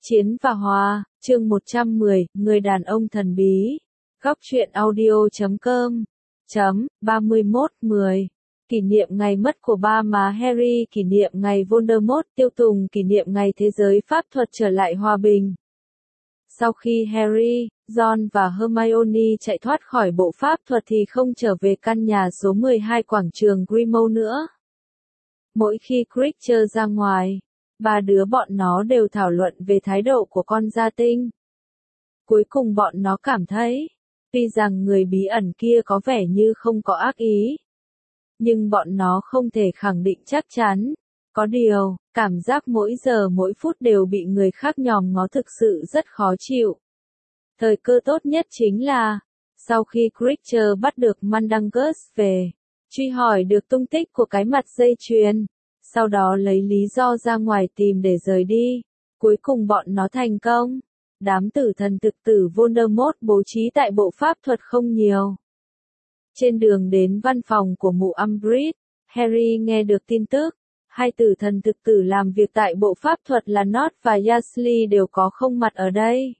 Chiến và Hòa, chương 110, Người đàn ông thần bí. Góc truyện audio.com 31/10. Kỷ niệm ngày mất của ba má Harry, kỷ niệm ngày Voldemort tiêu tùng, kỷ niệm ngày thế giới pháp thuật trở lại hòa bình. Sau khi Harry, Ron và Hermione chạy thoát khỏi bộ pháp thuật thì không trở về căn nhà số 12 quảng trường Grimmauld nữa. Mỗi khi Creature ra ngoài, ba đứa bọn nó đều thảo luận về thái độ của con gia tinh. Cuối cùng bọn nó cảm thấy, tuy rằng người bí ẩn kia có vẻ như không có ác ý, nhưng bọn nó không thể khẳng định chắc chắn. Có điều, cảm giác mỗi giờ mỗi phút đều bị người khác nhòm ngó thực sự rất khó chịu. Thời cơ tốt nhất chính là, sau khi Creature bắt được Mundungus về, truy hỏi được tung tích của cái mặt dây chuyền, sau đó lấy lý do ra ngoài tìm để rời đi. Cuối cùng bọn nó thành công. Đám tử thần thực tử Voldemort bố trí tại bộ pháp thuật không nhiều. Trên đường đến văn phòng của mụ Umbridge, Harry nghe được tin tức. Hai tử thần thực tử làm việc tại bộ pháp thuật là Nott và Weasley đều có không mặt ở đây.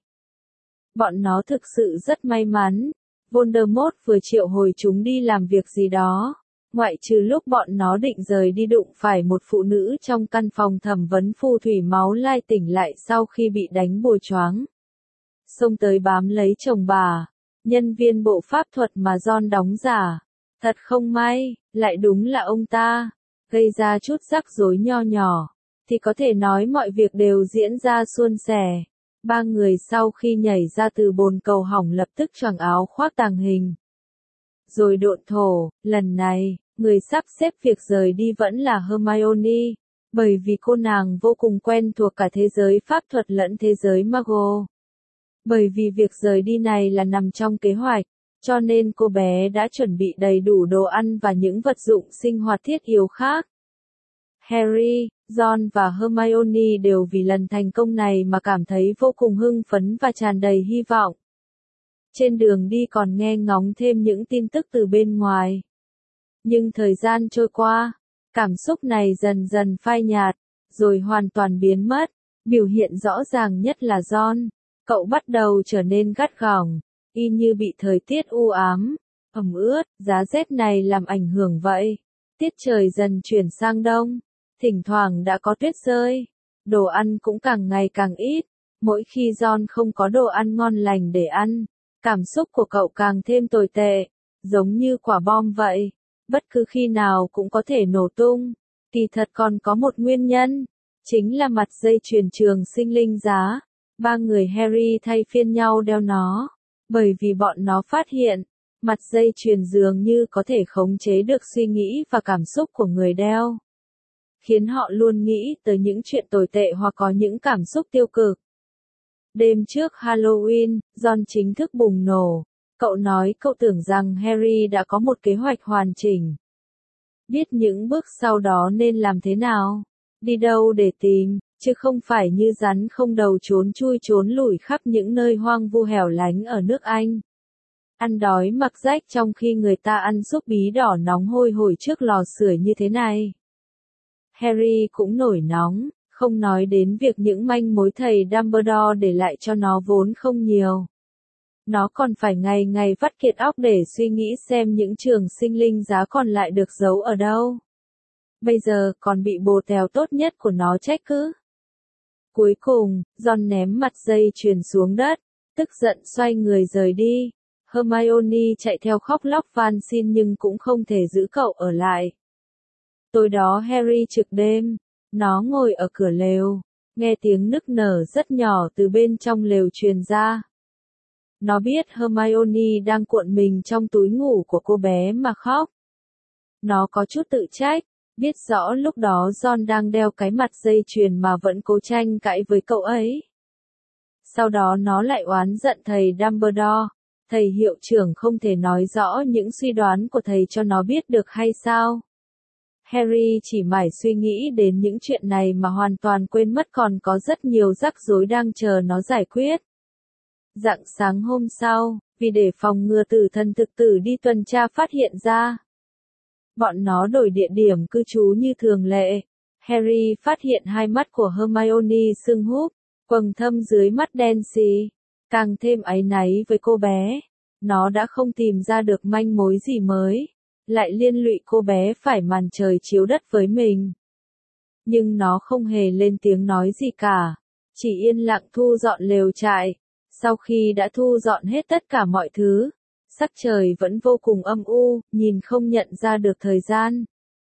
Bọn nó thực sự rất may mắn. Voldemort vừa triệu hồi chúng đi làm việc gì đó. Ngoại trừ lúc bọn nó định rời đi đụng phải một phụ nữ trong căn phòng thẩm vấn phù thủy máu lai tỉnh lại sau khi bị đánh bồi choáng. Xông tới bám lấy chồng bà, nhân viên bộ pháp thuật mà Ron đóng giả. Thật không may, lại đúng là ông ta, gây ra chút rắc rối nho nhỏ, thì có thể nói mọi việc đều diễn ra suôn sẻ. Ba người sau khi nhảy ra từ bồn cầu hỏng lập tức choàng áo khoác tàng hình. Rồi độn thổ, lần này, người sắp xếp việc rời đi vẫn là Hermione, bởi vì cô nàng vô cùng quen thuộc cả thế giới pháp thuật lẫn thế giới Muggle. Bởi vì việc rời đi này là nằm trong kế hoạch, cho nên cô bé đã chuẩn bị đầy đủ đồ ăn và những vật dụng sinh hoạt thiết yếu khác. Harry, Ron và Hermione đều vì lần thành công này mà cảm thấy vô cùng hưng phấn và tràn đầy hy vọng. Trên đường đi còn nghe ngóng thêm những tin tức từ bên ngoài. Nhưng thời gian trôi qua, cảm xúc này dần dần phai nhạt, rồi hoàn toàn biến mất. Biểu hiện rõ ràng nhất là Ron. Cậu bắt đầu trở nên gắt gỏng, y như bị thời tiết u ám, ẩm ướt, giá rét này làm ảnh hưởng vậy. Tiết trời dần chuyển sang đông, thỉnh thoảng đã có tuyết rơi, đồ ăn cũng càng ngày càng ít. Mỗi khi Ron không có đồ ăn ngon lành để ăn, cảm xúc của cậu càng thêm tồi tệ, giống như quả bom vậy, bất cứ khi nào cũng có thể nổ tung. Kỳ thật còn có một nguyên nhân, chính là mặt dây chuyền trường sinh linh giá. Ba người Harry thay phiên nhau đeo nó, bởi vì bọn nó phát hiện, mặt dây chuyền dường như có thể khống chế được suy nghĩ và cảm xúc của người đeo, khiến họ luôn nghĩ tới những chuyện tồi tệ hoặc có những cảm xúc tiêu cực. Đêm trước Halloween, Ron chính thức bùng nổ. Cậu nói cậu tưởng rằng Harry đã có một kế hoạch hoàn chỉnh. Biết những bước sau đó nên làm thế nào, đi đâu để tìm, chứ không phải như rắn không đầu trốn chui trốn lủi khắp những nơi hoang vu hẻo lánh ở nước Anh. Ăn đói mặc rách trong khi người ta ăn súp bí đỏ nóng hôi hổi trước lò sưởi như thế này. Harry cũng nổi nóng, không nói đến việc những manh mối thầy Dumbledore để lại cho nó vốn không nhiều. Nó còn phải ngày ngày vắt kiệt óc để suy nghĩ xem những trường sinh linh giá còn lại được giấu ở đâu. Bây giờ còn bị bồ tèo tốt nhất của nó trách cứ. Cuối cùng, Ron ném mặt dây chuyền xuống đất, tức giận xoay người rời đi. Hermione chạy theo khóc lóc van xin nhưng cũng không thể giữ cậu ở lại. Tối đó Harry trực đêm, nó ngồi ở cửa lều, nghe tiếng nức nở rất nhỏ từ bên trong lều truyền ra. Nó biết Hermione đang cuộn mình trong túi ngủ của cô bé mà khóc. Nó có chút tự trách, biết rõ lúc đó Ron đang đeo cái mặt dây chuyền mà vẫn cố tranh cãi với cậu ấy. Sau đó nó lại oán giận thầy Dumbledore, thầy hiệu trưởng không thể nói rõ những suy đoán của thầy cho nó biết được hay sao. Harry chỉ mải suy nghĩ đến những chuyện này mà hoàn toàn quên mất còn có rất nhiều rắc rối đang chờ nó giải quyết. Rạng sáng hôm sau, vì để phòng ngừa tử thần thực tử đi tuần tra phát hiện ra, bọn nó đổi địa điểm cư trú như thường lệ. Harry phát hiện hai mắt của Hermione sưng húp, Quầng thâm dưới mắt đen xì, càng thêm áy náy với cô bé. Nó đã không tìm ra được manh mối gì mới, lại liên lụy cô bé phải màn trời chiếu đất với mình. Nhưng nó không hề lên tiếng nói gì cả, chỉ yên lặng thu dọn lều trại. Sau khi đã thu dọn hết tất cả mọi thứ, sắc trời vẫn vô cùng âm u, nhìn không nhận ra được thời gian.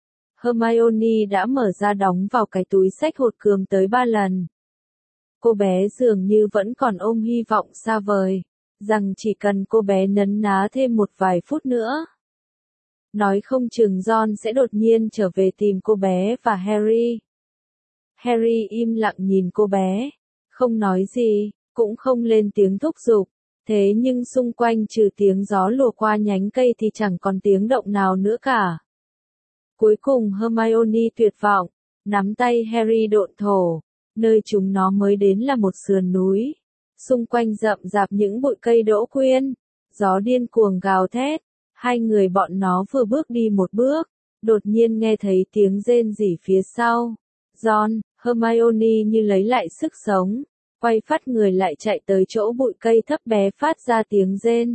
Hermione đã mở ra đóng vào cái túi xách hột cườm tới 3 lần. Cô bé dường như vẫn còn ôm hy vọng xa vời, rằng chỉ cần cô bé nấn ná thêm một vài phút nữa, nói không chừng John sẽ đột nhiên trở về tìm cô bé và Harry. Harry im lặng nhìn cô bé, không nói gì, cũng không lên tiếng thúc giục. Thế nhưng xung quanh trừ tiếng gió lùa qua nhánh cây thì chẳng còn tiếng động nào nữa cả. Cuối cùng Hermione tuyệt vọng, nắm tay Harry độn thổ. Nơi chúng nó mới đến là một sườn núi. Xung quanh rậm rạp những bụi cây đỗ quyên. Gió điên cuồng gào thét. Hai người bọn nó vừa bước đi một bước, đột nhiên nghe thấy tiếng rên rỉ phía sau. John, Hermione như lấy lại sức sống, quay phát người lại chạy tới chỗ bụi cây thấp bé phát ra tiếng rên.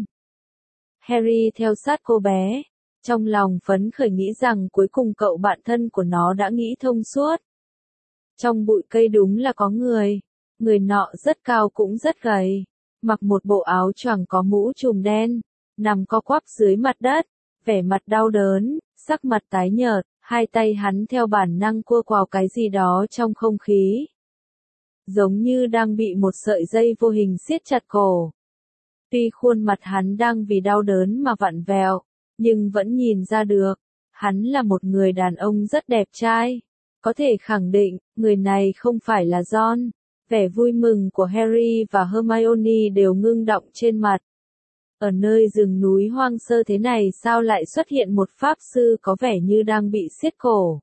Harry theo sát cô bé, trong lòng phấn khởi nghĩ rằng cuối cùng cậu bạn thân của nó đã nghĩ thông suốt. Trong bụi cây đúng là có người nọ rất cao cũng rất gầy, mặc một bộ áo choàng có mũ trùm đen, nằm co quắp dưới mặt đất, vẻ mặt đau đớn, sắc mặt tái nhợt, hai tay hắn theo bản năng cua quào cái gì đó trong không khí. Giống như đang bị một sợi dây vô hình siết chặt cổ. Tuy khuôn mặt hắn đang vì đau đớn mà vặn vẹo, nhưng vẫn nhìn ra được, hắn là một người đàn ông rất đẹp trai. Có thể khẳng định, người này không phải là John. Vẻ vui mừng của Harry và Hermione đều ngưng đọng trên mặt. Ở nơi rừng núi hoang sơ thế này sao lại xuất hiện một pháp sư có vẻ như đang bị siết cổ.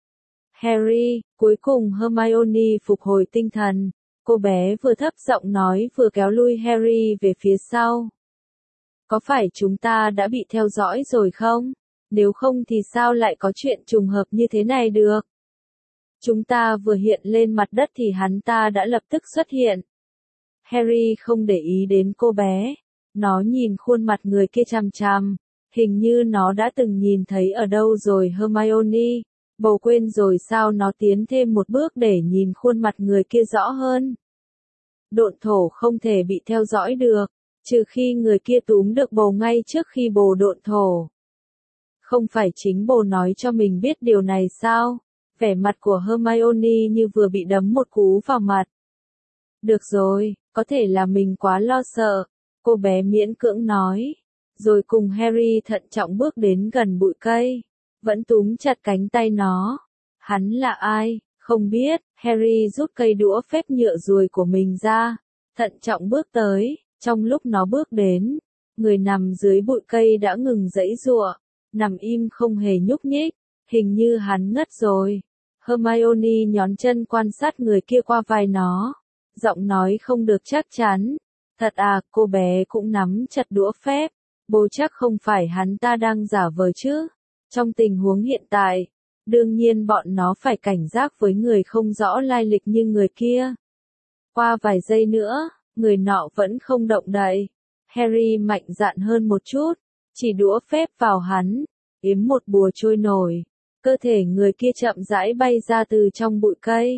Harry, cuối cùng Hermione phục hồi tinh thần. Cô bé vừa thấp giọng nói vừa kéo lui Harry về phía sau. Có phải chúng ta đã bị theo dõi rồi không? Nếu không thì sao lại có chuyện trùng hợp như thế này được? Chúng ta vừa hiện lên mặt đất thì hắn ta đã lập tức xuất hiện. Harry không để ý đến cô bé. Nó nhìn khuôn mặt người kia chằm chằm. Hình như nó đã từng nhìn thấy ở đâu rồi Hermione. Bầu quên rồi sao nó tiến thêm một bước để nhìn khuôn mặt người kia rõ hơn. Độn thổ không thể bị theo dõi được, trừ khi người kia túm được bồ ngay trước khi bồ độn thổ. Không phải chính bồ nói cho mình biết điều này sao? Vẻ mặt của Hermione như vừa bị đấm một cú vào mặt. Được rồi, có thể là mình quá lo sợ, cô bé miễn cưỡng nói. Rồi cùng Harry thận trọng bước đến gần bụi cây, vẫn túm chặt cánh tay nó. Hắn là ai? Không biết. Harry rút cây đũa phép nhựa ruồi của mình ra, thận trọng bước tới. Trong lúc nó bước đến, người nằm dưới bụi cây đã ngừng giãy giụa, nằm im không hề nhúc nhích, hình như hắn ngất rồi. Hermione nhón chân quan sát người kia qua vai nó, giọng nói không được chắc chắn. Thật à, cô bé cũng nắm chặt đũa phép, bố chắc không phải hắn ta đang giả vờ chứ. Trong tình huống hiện tại, đương nhiên bọn nó phải cảnh giác với người không rõ lai lịch như người kia. Qua vài giây nữa, người nọ vẫn không động đậy. Harry mạnh dạn hơn một chút, chỉ đũa phép vào hắn, yếm một bùa trôi nổi. Cơ thể người kia chậm rãi bay ra từ trong bụi cây.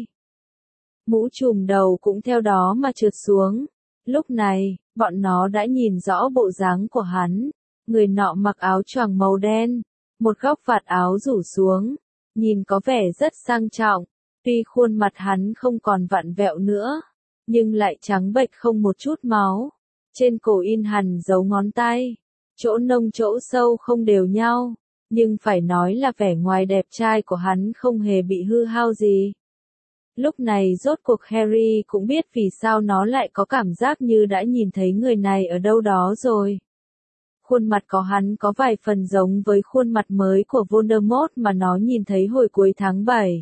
Mũ trùm đầu cũng theo đó mà trượt xuống. Lúc này, bọn nó đã nhìn rõ bộ dáng của hắn. Người nọ mặc áo choàng màu đen, một góc vạt áo rủ xuống, nhìn có vẻ rất sang trọng. Tuy khuôn mặt hắn không còn vặn vẹo nữa, nhưng lại trắng bệch không một chút máu. Trên cổ in hằn dấu ngón tay, chỗ nông chỗ sâu không đều nhau. Nhưng phải nói là vẻ ngoài đẹp trai của hắn không hề bị hư hao gì. Lúc này rốt cuộc Harry cũng biết vì sao nó lại có cảm giác như đã nhìn thấy người này ở đâu đó rồi. Khuôn mặt của hắn có vài phần giống với khuôn mặt mới của Voldemort mà nó nhìn thấy hồi cuối tháng 7.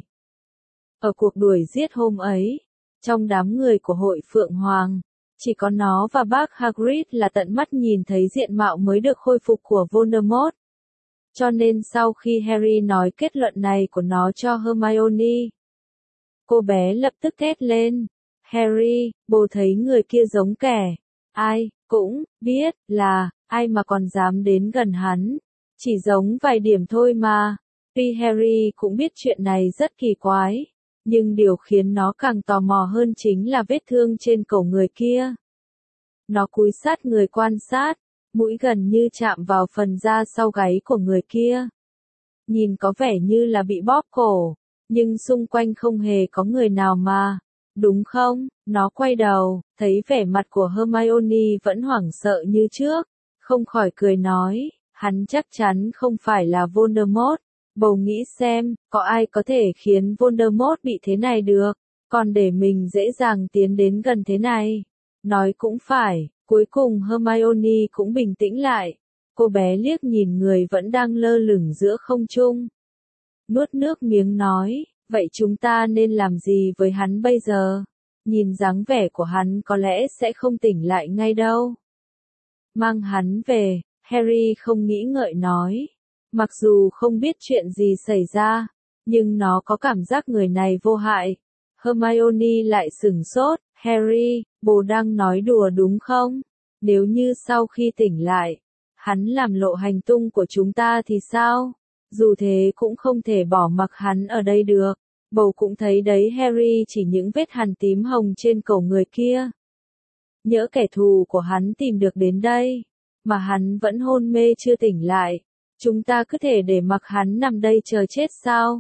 Ở cuộc đuổi giết hôm ấy, trong đám người của hội Phượng Hoàng, chỉ có nó và bác Hagrid là tận mắt nhìn thấy diện mạo mới được khôi phục của Voldemort. Cho nên sau khi Harry nói kết luận này của nó cho Hermione, cô bé lập tức thét lên. Harry, bồ thấy người kia giống kẻ. Ai, cũng, biết, là, ai mà còn dám đến gần hắn. Chỉ giống vài điểm thôi mà. Tuy Harry cũng biết chuyện này rất kỳ quái. Nhưng điều khiến nó càng tò mò hơn chính là vết thương trên cổ người kia. Nó cúi sát người quan sát, mũi gần như chạm vào phần da sau gáy của người kia. Nhìn có vẻ như là bị bóp cổ, nhưng xung quanh không hề có người nào mà. Đúng không? Nó quay đầu, thấy vẻ mặt của Hermione vẫn hoảng sợ như trước, không khỏi cười nói, hắn chắc chắn không phải là Voldemort. Bầu nghĩ xem, có ai có thể khiến Voldemort bị thế này được, còn để mình dễ dàng tiến đến gần thế này. Nói cũng phải, cuối cùng Hermione cũng bình tĩnh lại. Cô bé liếc nhìn người vẫn đang lơ lửng giữa không trung. Nuốt nước miếng nói, vậy chúng ta nên làm gì với hắn bây giờ? Nhìn dáng vẻ của hắn có lẽ sẽ không tỉnh lại ngay đâu. Mang hắn về, Harry không nghĩ ngợi nói. Mặc dù không biết chuyện gì xảy ra, nhưng nó có cảm giác người này vô hại. Hermione lại sửng sốt, Harry, bồ đang nói đùa đúng không? Nếu như sau khi tỉnh lại, hắn làm lộ hành tung của chúng ta thì sao? Dù thế cũng không thể bỏ mặc hắn ở đây được. Bầu cũng thấy đấy Harry chỉ những vết hằn tím hồng trên cổ người kia. Nhỡ kẻ thù của hắn tìm được đến đây, mà hắn vẫn hôn mê chưa tỉnh lại. Chúng ta cứ thể để mặc hắn nằm đây chờ chết sao?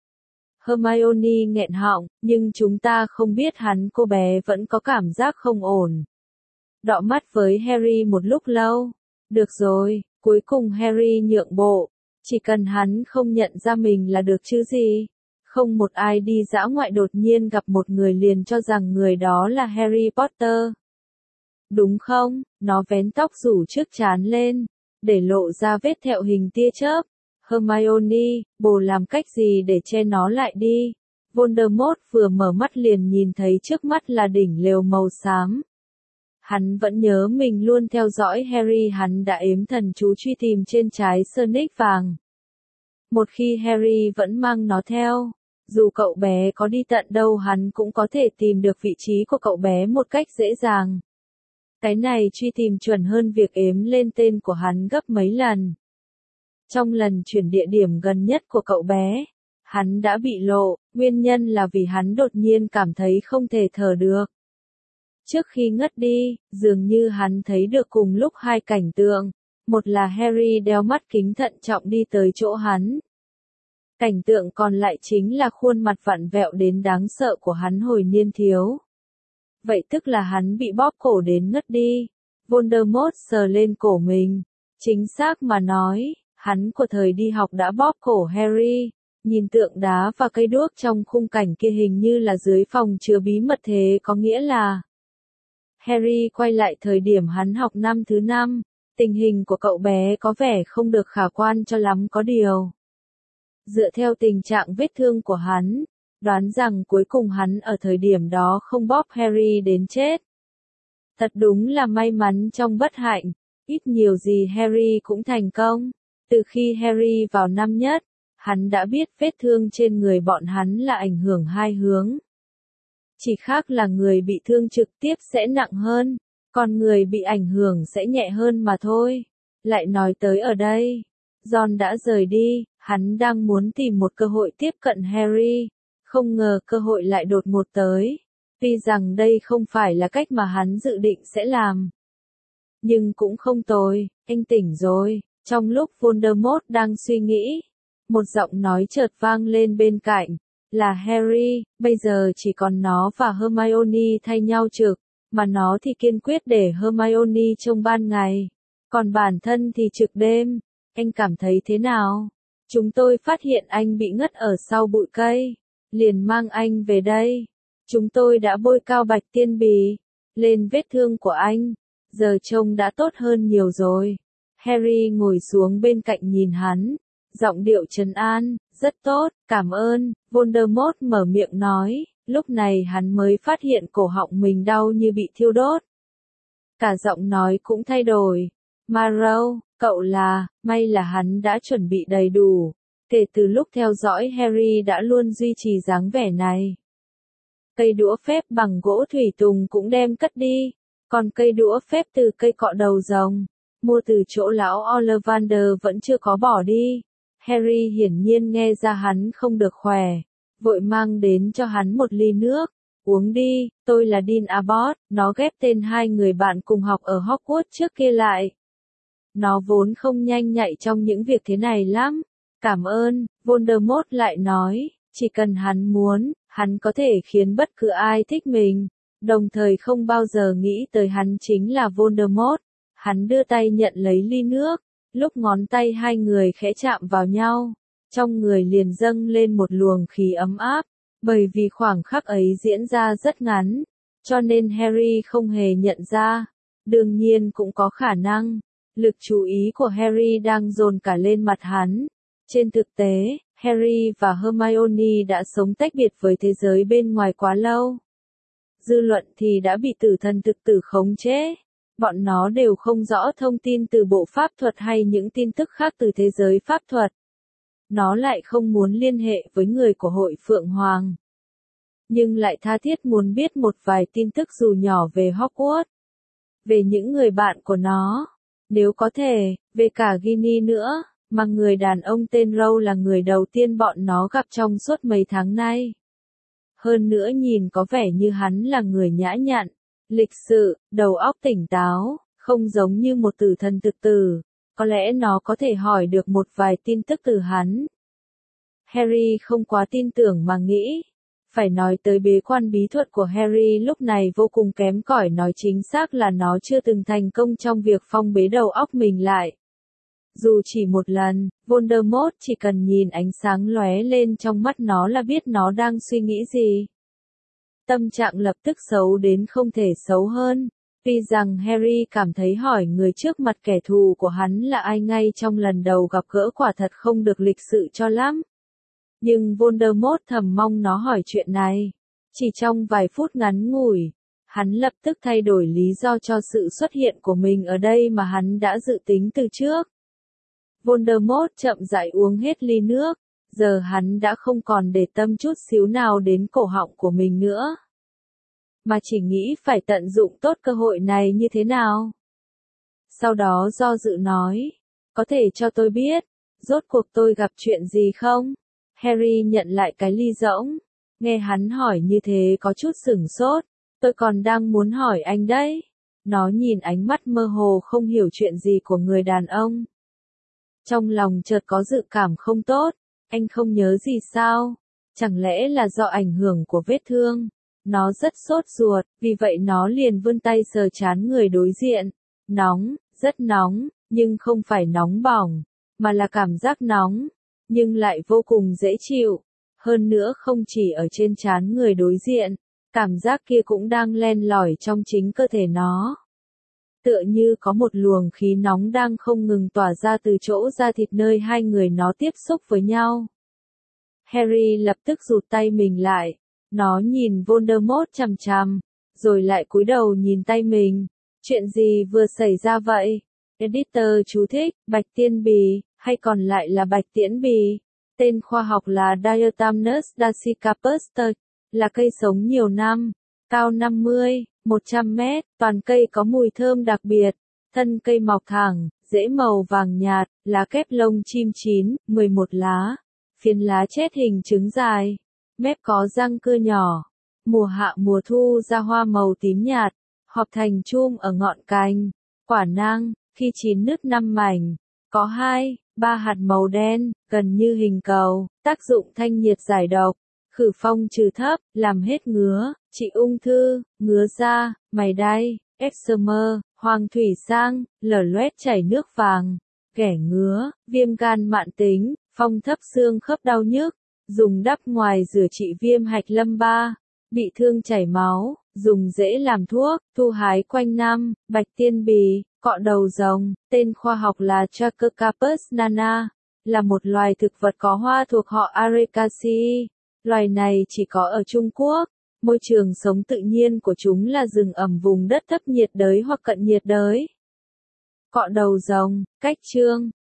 Hermione nghẹn họng, nhưng chúng ta không biết hắn. Cô bé vẫn có cảm giác không ổn. Đọ mắt với Harry một lúc lâu. Được rồi, cuối cùng Harry nhượng bộ. Chỉ cần hắn không nhận ra mình là được chứ gì. Không một ai đi dã ngoại đột nhiên gặp một người liền cho rằng người đó là Harry Potter. Đúng không? Nó vén tóc rủ trước trán lên, để lộ ra vết thẹo hình tia chớp. Hermione, bồ làm cách gì để che nó lại đi? Voldemort vừa mở mắt liền nhìn thấy trước mắt là đỉnh lều màu xám. Hắn vẫn nhớ mình luôn theo dõi Harry, hắn đã ếm thần chú truy tìm trên trái Sonic vàng. Một khi Harry vẫn mang nó theo, dù cậu bé có đi tận đâu hắn cũng có thể tìm được vị trí của cậu bé một cách dễ dàng. Cái này truy tìm chuẩn hơn việc ếm lên tên của hắn gấp mấy lần. Trong lần chuyển địa điểm gần nhất của cậu bé, hắn đã bị lộ, nguyên nhân là vì hắn đột nhiên cảm thấy không thể thở được. Trước khi ngất đi, dường như hắn thấy được cùng lúc hai cảnh tượng. Một là Harry đeo mắt kính thận trọng đi tới chỗ hắn. Cảnh tượng còn lại chính là khuôn mặt vặn vẹo đến đáng sợ của hắn hồi niên thiếu. Vậy tức là hắn bị bóp cổ đến ngất đi. Voldemort sờ lên cổ mình. Chính xác mà nói, hắn của thời đi học đã bóp cổ Harry. Nhìn tượng đá và cây đuốc trong khung cảnh kia hình như là dưới phòng chứa bí mật, thế có nghĩa là Harry quay lại thời điểm hắn học năm thứ 5. Tình hình của cậu bé có vẻ không được khả quan cho lắm, có điều. Dựa theo tình trạng vết thương của hắn, đoán rằng cuối cùng hắn ở thời điểm đó không bóp Harry đến chết. Thật đúng là may mắn trong bất hạnh, ít nhiều gì Harry cũng thành công. Từ khi Harry vào năm nhất, hắn đã biết vết thương trên người bọn hắn là ảnh hưởng hai hướng. Chỉ khác là người bị thương trực tiếp sẽ nặng hơn, còn người bị ảnh hưởng sẽ nhẹ hơn mà thôi. Lại nói tới ở đây, Ron đã rời đi, hắn đang muốn tìm một cơ hội tiếp cận Harry, không ngờ cơ hội lại đột ngột tới. Tuy rằng đây không phải là cách mà hắn dự định sẽ làm, nhưng cũng không tồi. Anh tỉnh rồi. Trong lúc Voldemort đang suy nghĩ, một giọng nói chợt vang lên bên cạnh, là Harry. Bây giờ chỉ còn nó và Hermione thay nhau trực, mà nó thì kiên quyết để Hermione trông ban ngày, còn bản thân thì trực đêm. Anh cảm thấy thế nào? Chúng tôi phát hiện anh bị ngất ở sau bụi cây, liền mang anh về đây. Chúng tôi đã bôi cao bạch tiên bì lên vết thương của anh, giờ trông đã tốt hơn nhiều rồi. Harry ngồi xuống bên cạnh nhìn hắn, giọng điệu trấn an, rất tốt, cảm ơn. Voldemort mở miệng nói, lúc này hắn mới phát hiện cổ họng mình đau như bị thiêu đốt. Cả giọng nói cũng thay đổi. Marrow, cậu là, may là hắn đã chuẩn bị đầy đủ. Kể từ lúc theo dõi Harry đã luôn duy trì dáng vẻ này. Cây đũa phép bằng gỗ thủy tùng cũng đem cất đi, còn cây đũa phép từ cây cọ đầu rồng, mua từ chỗ lão Ollivander vẫn chưa có bỏ đi. Harry hiển nhiên nghe ra hắn không được khỏe, vội mang đến cho hắn một ly nước. Uống đi, tôi là Dean Abbott, nó ghép tên hai người bạn cùng học ở Hogwarts trước kia lại. Nó vốn không nhanh nhạy trong những việc thế này lắm. Cảm ơn, Voldemort lại nói, chỉ cần hắn muốn, hắn có thể khiến bất cứ ai thích mình, đồng thời không bao giờ nghĩ tới hắn chính là Voldemort. Hắn đưa tay nhận lấy ly nước, lúc ngón tay hai người khẽ chạm vào nhau, trong người liền dâng lên một luồng khí ấm áp, bởi vì khoảng khắc ấy diễn ra rất ngắn, cho nên Harry không hề nhận ra. Đương nhiên cũng có khả năng, lực chú ý của Harry đang dồn cả lên mặt hắn. Trên thực tế, Harry và Hermione đã sống tách biệt với thế giới bên ngoài quá lâu. Dư luận thì đã bị tử thần thực tử khống chế. Bọn nó đều không rõ thông tin từ bộ pháp thuật hay những tin tức khác từ thế giới pháp thuật. Nó lại không muốn liên hệ với người của hội Phượng Hoàng. Nhưng lại tha thiết muốn biết một vài tin tức dù nhỏ về Hogwarts. Về những người bạn của nó. Nếu có thể, về cả Ginny nữa, mà người đàn ông tên Row là người đầu tiên bọn nó gặp trong suốt mấy tháng nay. Hơn nữa nhìn có vẻ như hắn là người nhã nhặn, lịch sự, đầu óc tỉnh táo, không giống như một tử thần thực tử. Có lẽ nó có thể hỏi được một vài tin tức từ hắn. Harry không quá tin tưởng mà nghĩ. Phải nói tới bế quan bí thuật của Harry lúc này vô cùng kém cỏi, nói chính xác là nó chưa từng thành công trong việc phong bế đầu óc mình lại. Dù chỉ một lần, Voldemort chỉ cần nhìn ánh sáng lóe lên trong mắt nó là biết nó đang suy nghĩ gì. Tâm trạng lập tức xấu đến không thể xấu hơn. Tuy rằng Harry cảm thấy hỏi người trước mặt kẻ thù của hắn là ai ngay trong lần đầu gặp gỡ quả thật không được lịch sự cho lắm. Nhưng Voldemort thầm mong nó hỏi chuyện này. Chỉ trong vài phút ngắn ngủi, hắn lập tức thay đổi lý do cho sự xuất hiện của mình ở đây mà hắn đã dự tính từ trước. Voldemort chậm rãi uống hết ly nước, giờ hắn đã không còn để tâm chút xíu nào đến cổ họng của mình nữa. Mà chỉ nghĩ phải tận dụng tốt cơ hội này như thế nào. Sau đó do dự nói, có thể cho tôi biết, rốt cuộc tôi gặp chuyện gì không? Harry nhận lại cái ly rỗng, nghe hắn hỏi như thế có chút sửng sốt, tôi còn đang muốn hỏi anh đấy. Nó nhìn ánh mắt mơ hồ không hiểu chuyện gì của người đàn ông. Trong lòng chợt có dự cảm không tốt, anh không nhớ gì sao? Chẳng lẽ là do ảnh hưởng của vết thương? Nó rất sốt ruột, vì vậy nó liền vươn tay sờ trán người đối diện. Nóng, rất nóng, nhưng không phải nóng bỏng, mà là cảm giác nóng, nhưng lại vô cùng dễ chịu. Hơn nữa không chỉ ở trên trán người đối diện, cảm giác kia cũng đang len lỏi trong chính cơ thể nó. Tựa như có một luồng khí nóng đang không ngừng tỏa ra từ chỗ da thịt nơi hai người nó tiếp xúc với nhau. Harry lập tức rụt tay mình lại. Nó nhìn Voldemort chằm chằm, rồi lại cúi đầu nhìn tay mình. Chuyện gì vừa xảy ra vậy? Editor chú thích, bạch tiên bì, hay còn lại là bạch tiễn bì. Tên khoa học là Diatomnus dasycarpus, là cây sống nhiều năm, cao 50, 100 mét, toàn cây có mùi thơm đặc biệt, thân cây mọc thẳng, rễ màu vàng nhạt, lá kép lông chim chín, 11 lá, phiến lá chết hình trứng dài, mép có răng cưa nhỏ, mùa hạ mùa thu ra hoa màu tím nhạt, họp thành chum ở ngọn cành, quả nang, khi chín nứt 5 mảnh, có 2, 3 hạt màu đen, gần như hình cầu, tác dụng thanh nhiệt giải độc, khử phong trừ thấp, làm hết ngứa, trị ung thư, ngứa da, mày đay, eczema, hoàng thủy sang, lở loét chảy nước vàng, ghẻ ngứa, viêm gan mạn tính, phong thấp xương khớp đau nhức, dùng đắp ngoài rửa trị viêm hạch lâm ba, bị thương chảy máu, dùng rễ làm thuốc, thu hái quanh năm, bạch tiên bì, cọ đầu rồng, tên khoa học là Trachycarpus nana, là một loài thực vật có hoa thuộc họ Arecaceae. Loài này chỉ có ở Trung Quốc, môi trường sống tự nhiên của chúng là rừng ẩm vùng đất thấp nhiệt đới hoặc cận nhiệt đới. Cọ đầu rồng, cách chương